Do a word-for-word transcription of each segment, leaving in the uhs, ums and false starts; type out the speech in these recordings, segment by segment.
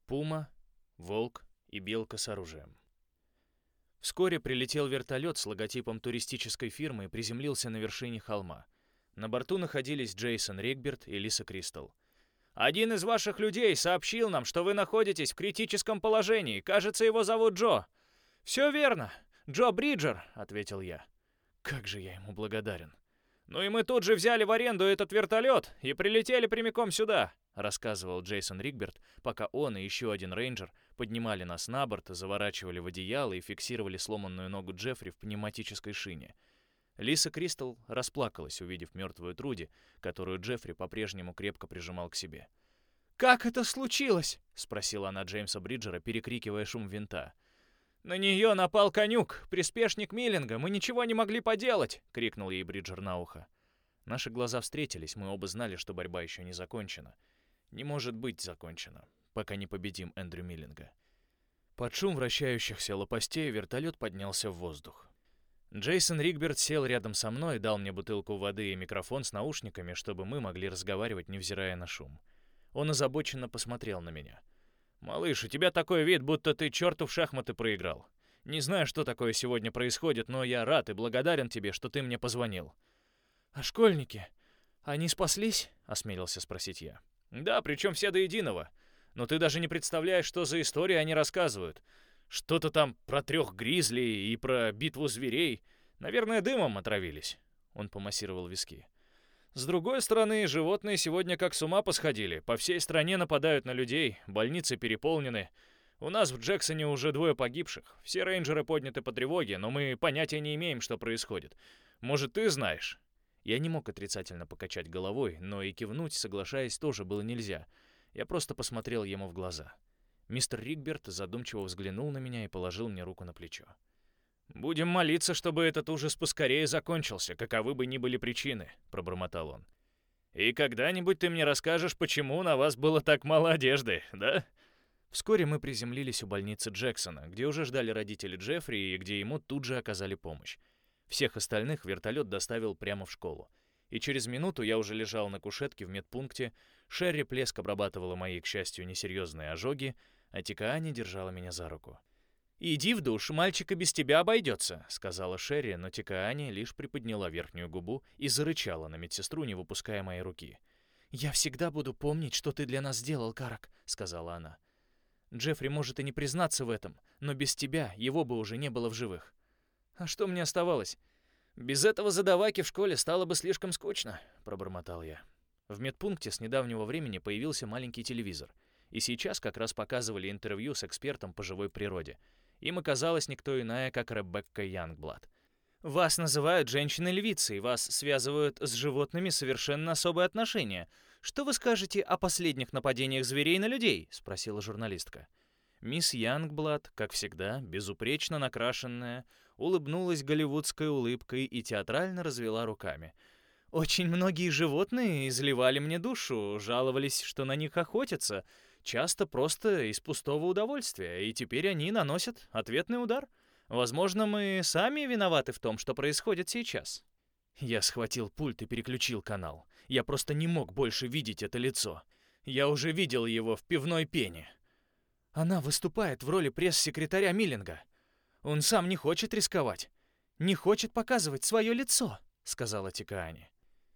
Пума, Волк и Белка с оружием. Вскоре прилетел вертолет с логотипом туристической фирмы и приземлился на вершине холма. На борту находились Джейсон Ригберт и Лиса Кристал. «Один из ваших людей сообщил нам, что вы находитесь в критическом положении. Кажется, его зовут Джо». «Все верно. Джо Бриджер», — ответил я. Как же я ему благодарен. «Ну и мы тут же взяли в аренду этот вертолет и прилетели прямиком сюда», — рассказывал Джейсон Ригберт, пока он и еще один рейнджер поднимали нас на борт, заворачивали в одеяло и фиксировали сломанную ногу Джеффри в пневматической шине. Лиса Кристал расплакалась, увидев мертвую Труди, которую Джеффри по-прежнему крепко прижимал к себе. «Как это случилось?» — спросила она Джеймса Бриджера, перекрикивая шум винта. «На нее напал конюк, приспешник Миллинга, мы ничего не могли поделать!» — крикнул ей Бриджер на ухо. Наши глаза встретились, мы оба знали, что борьба еще не закончена. Не может быть закончена, пока не победим Эндрю Миллинга. Под шум вращающихся лопастей вертолет поднялся в воздух. Джейсон Ригберт сел рядом со мной и дал мне бутылку воды и микрофон с наушниками, чтобы мы могли разговаривать, невзирая на шум. Он озабоченно посмотрел на меня. «Малыш, у тебя такой вид, будто ты черту в шахматы проиграл. Не знаю, что такое сегодня происходит, но я рад и благодарен тебе, что ты мне позвонил». «А школьники? Они спаслись?» — осмелился спросить я. «Да, причем все до единого. Но ты даже не представляешь, что за истории они рассказывают. Что-то там про трех гризли и про битву зверей. Наверное, дымом отравились». Он помассировал виски. «С другой стороны, животные сегодня как с ума посходили. По всей стране нападают на людей, больницы переполнены. У нас в Джексоне уже двое погибших. Все рейнджеры подняты по тревоге, но мы понятия не имеем, что происходит. Может, ты знаешь?» Я не мог отрицательно покачать головой, но и кивнуть, соглашаясь, тоже было нельзя. Я просто посмотрел ему в глаза. Мистер Ригберт задумчиво взглянул на меня и положил мне руку на плечо. «Будем молиться, чтобы этот ужас поскорее закончился, каковы бы ни были причины», — пробормотал он. «И когда-нибудь ты мне расскажешь, почему на вас было так мало одежды, да?» Вскоре мы приземлились у больницы Джексона, где уже ждали родители Джеффри и где ему тут же оказали помощь. Всех остальных вертолет доставил прямо в школу. И через минуту я уже лежал на кушетке в медпункте, Шерри Плеск обрабатывала мои, к счастью, несерьезные ожоги, а Тикаани держала меня за руку. «Иди в душ, мальчик и без тебя обойдется», — сказала Шерри, но Тикаани лишь приподняла верхнюю губу и зарычала на медсестру, не выпуская моей руки. «Я всегда буду помнить, что ты для нас сделал, Карак», — сказала она. «Джеффри может и не признаться в этом, но без тебя его бы уже не было в живых». «А что мне оставалось? Без этого задаваки в школе стало бы слишком скучно», — пробормотал я. В медпункте с недавнего времени появился маленький телевизор, и сейчас как раз показывали интервью с экспертом по живой природе. Им оказалась никто иная, как Ребекка Янгблад. «Вас называют женщиной-львицей, вас связывают с животными совершенно особые отношения. Что вы скажете о последних нападениях зверей на людей?» — спросила журналистка. Мисс Янгблад, как всегда, безупречно накрашенная, улыбнулась голливудской улыбкой и театрально развела руками. «Очень многие животные изливали мне душу, жаловались, что на них охотятся, часто просто из пустого удовольствия, и теперь они наносят ответный удар. Возможно, мы сами виноваты в том, что происходит сейчас». Я схватил пульт и переключил канал. Я просто не мог больше видеть это лицо. Я уже видел его в пивной пене. Она выступает в роли пресс-секретаря Миллинга. Он сам не хочет рисковать. Не хочет показывать свое лицо, сказала Тикаани.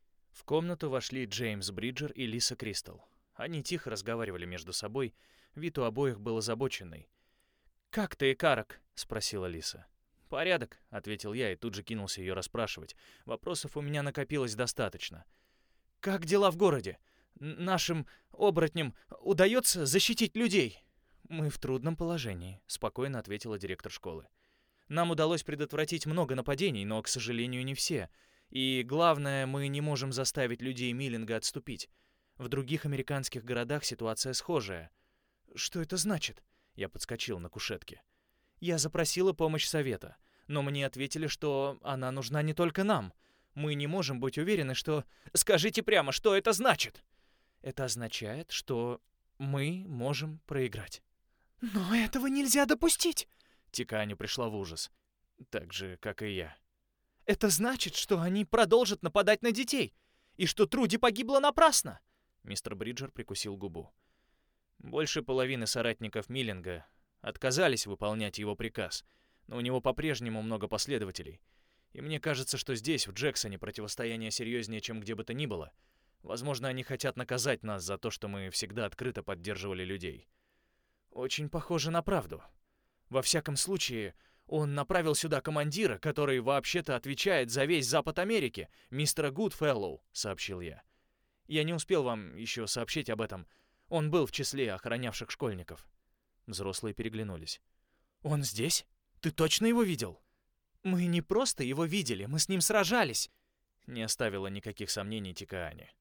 В комнату вошли Джеймс Бриджер и Лиса Кристал. Они тихо разговаривали между собой. Вид у обоих был озабоченный. «Как ты, Карак?» — спросила Лиса. «Порядок», — ответил я и тут же кинулся ее расспрашивать. Вопросов у меня накопилось достаточно. «Как дела в городе? Нашим оборотням удается защитить людей?» «Мы в трудном положении», — спокойно ответила директор школы. «Нам удалось предотвратить много нападений, но, к сожалению, не все. И главное, мы не можем заставить людей Миллинга отступить. В других американских городах ситуация схожая». «Что это значит?» Я подскочил на кушетке. «Я запросила помощь совета, но мне ответили, что она нужна не только нам. Мы не можем быть уверены, что...» «Скажите прямо, что это значит?» «Это означает, что мы можем проиграть». «Но этого нельзя допустить!» Тикаани пришла в ужас. Так же, как и я. «Это значит, что они продолжат нападать на детей, и что Труди погибла напрасно!» Мистер Бриджер прикусил губу. Больше половины соратников Миллинга отказались выполнять его приказ, но у него по-прежнему много последователей. И мне кажется, что здесь, в Джексоне, противостояние серьезнее, чем где бы то ни было. Возможно, они хотят наказать нас за то, что мы всегда открыто поддерживали людей. Очень похоже на правду. Во всяком случае, он направил сюда командира, который вообще-то отвечает за весь Запад Америки, мистера Гудфеллоу, сообщил я. Я не успел вам еще сообщить об этом. Он был в числе охранявших школьников. Взрослые переглянулись. Он здесь? Ты точно его видел? Мы не просто его видели, мы с ним сражались. Не оставило никаких сомнений Тикаани.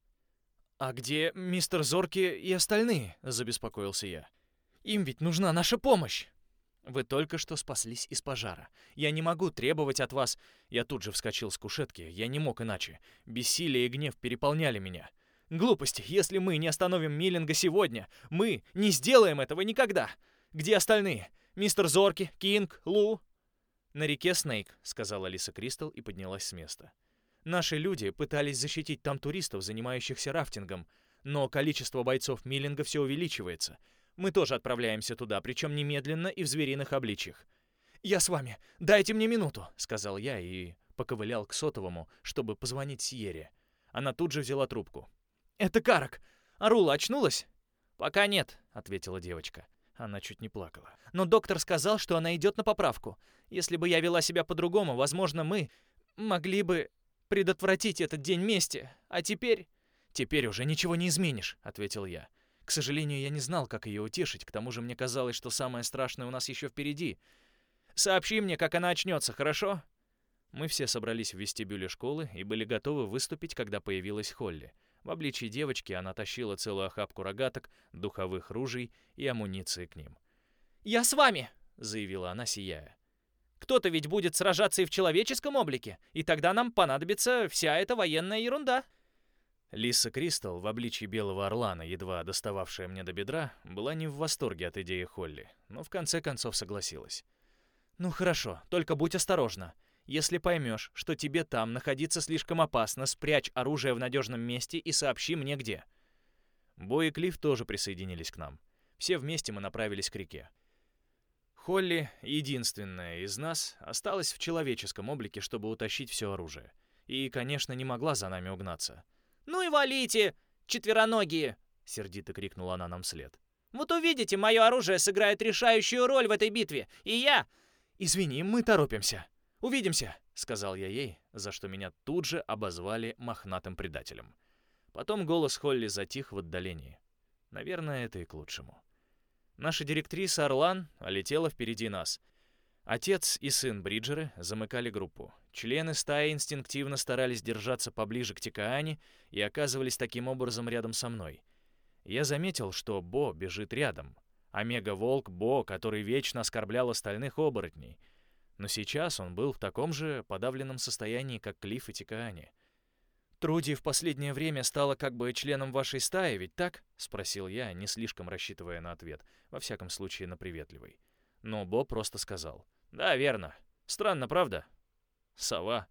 А где мистер Зорки и остальные? Забеспокоился я. Им ведь нужна наша помощь. Вы только что спаслись из пожара. Я не могу требовать от вас... Я тут же вскочил с кушетки. Я не мог иначе. Бессилие и гнев переполняли меня. Глупости. Если мы не остановим Миллинга сегодня, мы не сделаем этого никогда. Где остальные? Мистер Зорки, Кинг, Лу? На реке Снейк, сказала Лиса Кристал и поднялась с места. Наши люди пытались защитить там туристов, занимающихся рафтингом, но количество бойцов Миллинга все увеличивается. Мы тоже отправляемся туда, причем немедленно и в звериных обличьях. «Я с вами. Дайте мне минуту», — сказал я и поковылял к сотовому, чтобы позвонить Сьерре. Она тут же взяла трубку. «Это Карак. Арула очнулась?» «Пока нет», — ответила девочка. Она чуть не плакала. «Но доктор сказал, что она идет на поправку. Если бы я вела себя по-другому, возможно, мы могли бы предотвратить этот день мести. А теперь...» «Теперь уже ничего не изменишь», — ответил я. К сожалению, я не знал, как ее утешить, к тому же мне казалось, что самое страшное у нас еще впереди. «Сообщи мне, как она очнется, хорошо?» Мы все собрались в вестибюле школы и были готовы выступить, когда появилась Холли. В обличии девочки она тащила целую охапку рогаток, духовых ружей и амуниции к ним. «Я с вами!» — заявила она, сияя. «Кто-то ведь будет сражаться и в человеческом облике, и тогда нам понадобится вся эта военная ерунда». Лиса Кристал в обличии белого орлана, едва достававшая мне до бедра, была не в восторге от идеи Холли, но в конце концов согласилась. «Ну хорошо, только будь осторожна. Если поймешь, что тебе там находиться слишком опасно, спрячь оружие в надежном месте и сообщи мне где». Бо и Клифф тоже присоединились к нам. Все вместе мы направились к реке. Холли, единственная из нас, осталась в человеческом облике, чтобы утащить все оружие. И, конечно, не могла за нами угнаться. «Ну и валите, четвероногие!» — сердито крикнула она нам вслед. «Вот увидите, мое оружие сыграет решающую роль в этой битве, и я...» «Извини, мы торопимся. Увидимся!» — сказал я ей, за что меня тут же обозвали мохнатым предателем. Потом голос Холли затих в отдалении. Наверное, это и к лучшему. Наша директриса Орлан летела впереди нас. Отец и сын Бриджеры замыкали группу. Члены стаи инстинктивно старались держаться поближе к Тикаани и оказывались таким образом рядом со мной. Я заметил, что Бо бежит рядом. Омега-волк Бо, который вечно оскорблял остальных оборотней. Но сейчас он был в таком же подавленном состоянии, как Клифф и Тикаани. «Труди в последнее время стала как бы членом вашей стаи, ведь так?» — спросил я, не слишком рассчитывая на ответ, во всяком случае на приветливый. Но Бо просто сказал: «Да, верно. Странно, правда? Сова.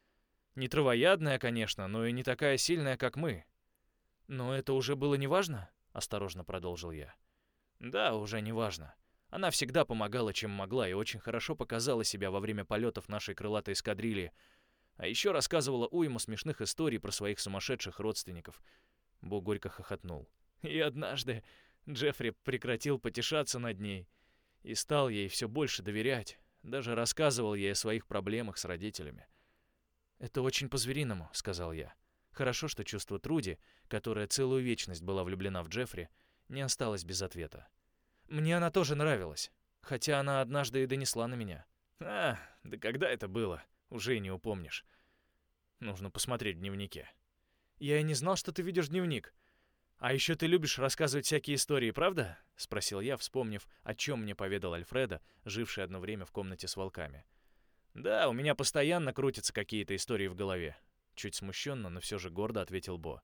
Не травоядная, конечно, но и не такая сильная, как мы». «Но это уже было неважно?» — осторожно продолжил я. «Да, уже неважно. Она всегда помогала, чем могла, и очень хорошо показала себя во время полетов нашей крылатой эскадрильи. А еще рассказывала уйму смешных историй про своих сумасшедших родственников». Бо горько хохотнул. «И однажды Джеффри прекратил потешаться над ней и стал ей все больше доверять. Даже рассказывал ей о своих проблемах с родителями». «Это очень по-звериному», — сказал я. Хорошо, что чувство Труди, которая целую вечность была влюблена в Джеффри, не осталось без ответа. Мне она тоже нравилась, хотя она однажды и донесла на меня. «А, да когда это было? Уже и не упомнишь. Нужно посмотреть в дневнике». «Я и не знал, что ты ведешь дневник. А еще ты любишь рассказывать всякие истории, правда?» — спросил я, вспомнив, о чем мне поведал Альфредо, живший одно время в комнате с волками. «Да, у меня постоянно крутятся какие-то истории в голове», — чуть смущенно, но все же гордо ответил Бо.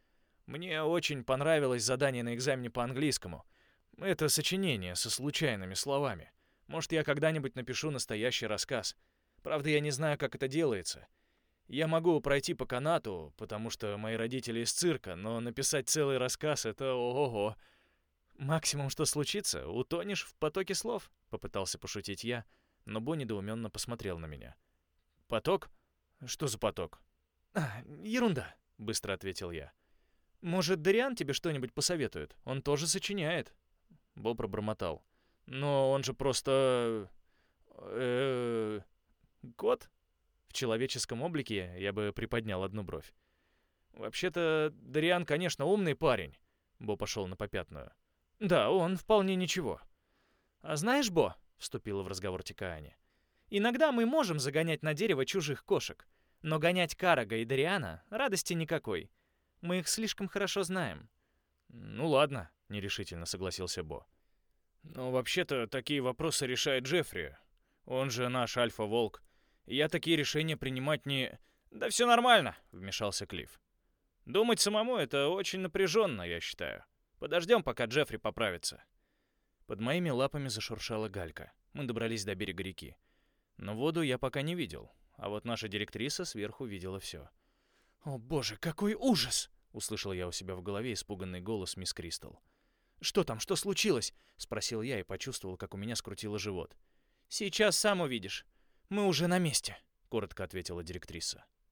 «Мне очень понравилось задание на экзамене по английскому. Это сочинение со случайными словами. Может, я когда-нибудь напишу настоящий рассказ. Правда, я не знаю, как это делается. Я могу пройти по канату, потому что мои родители из цирка, но написать целый рассказ — это ого-го». «Максимум, что случится, утонешь в потоке слов», — попытался пошутить я, но Бо недоуменно посмотрел на меня. «Поток? Что за поток?» «А, ерунда», — быстро ответил я. «Может, Дариан тебе что-нибудь посоветует? Он тоже сочиняет». Бо пробормотал. «Но он же просто... э кот?» В человеческом облике я бы приподнял одну бровь. «Вообще-то, Дариан, конечно, умный парень», — Бо пошел на попятную. «Да, он вполне ничего». «А знаешь, Бо», — вступила в разговор Тикаани, «иногда мы можем загонять на дерево чужих кошек, но гонять Карага и Дариана радости никакой. Мы их слишком хорошо знаем». «Ну ладно», — нерешительно согласился Бо. «Но вообще-то такие вопросы решает Джеффри. Он же наш альфа-волк. Я такие решения принимать не...» «Да все нормально», — вмешался Клифф. «Думать самому — это очень напряженно, я считаю. Подождем, пока Джеффри поправится». Под моими лапами зашуршала галька. Мы добрались до берега реки. Но воду я пока не видел, а вот наша директриса сверху видела все. «О боже, какой ужас!» — услышал я у себя в голове испуганный голос мисс Кристал. «Что там, что случилось?» — спросил я и почувствовал, как у меня скрутило живот. «Сейчас сам увидишь. Мы уже на месте», — коротко ответила директриса.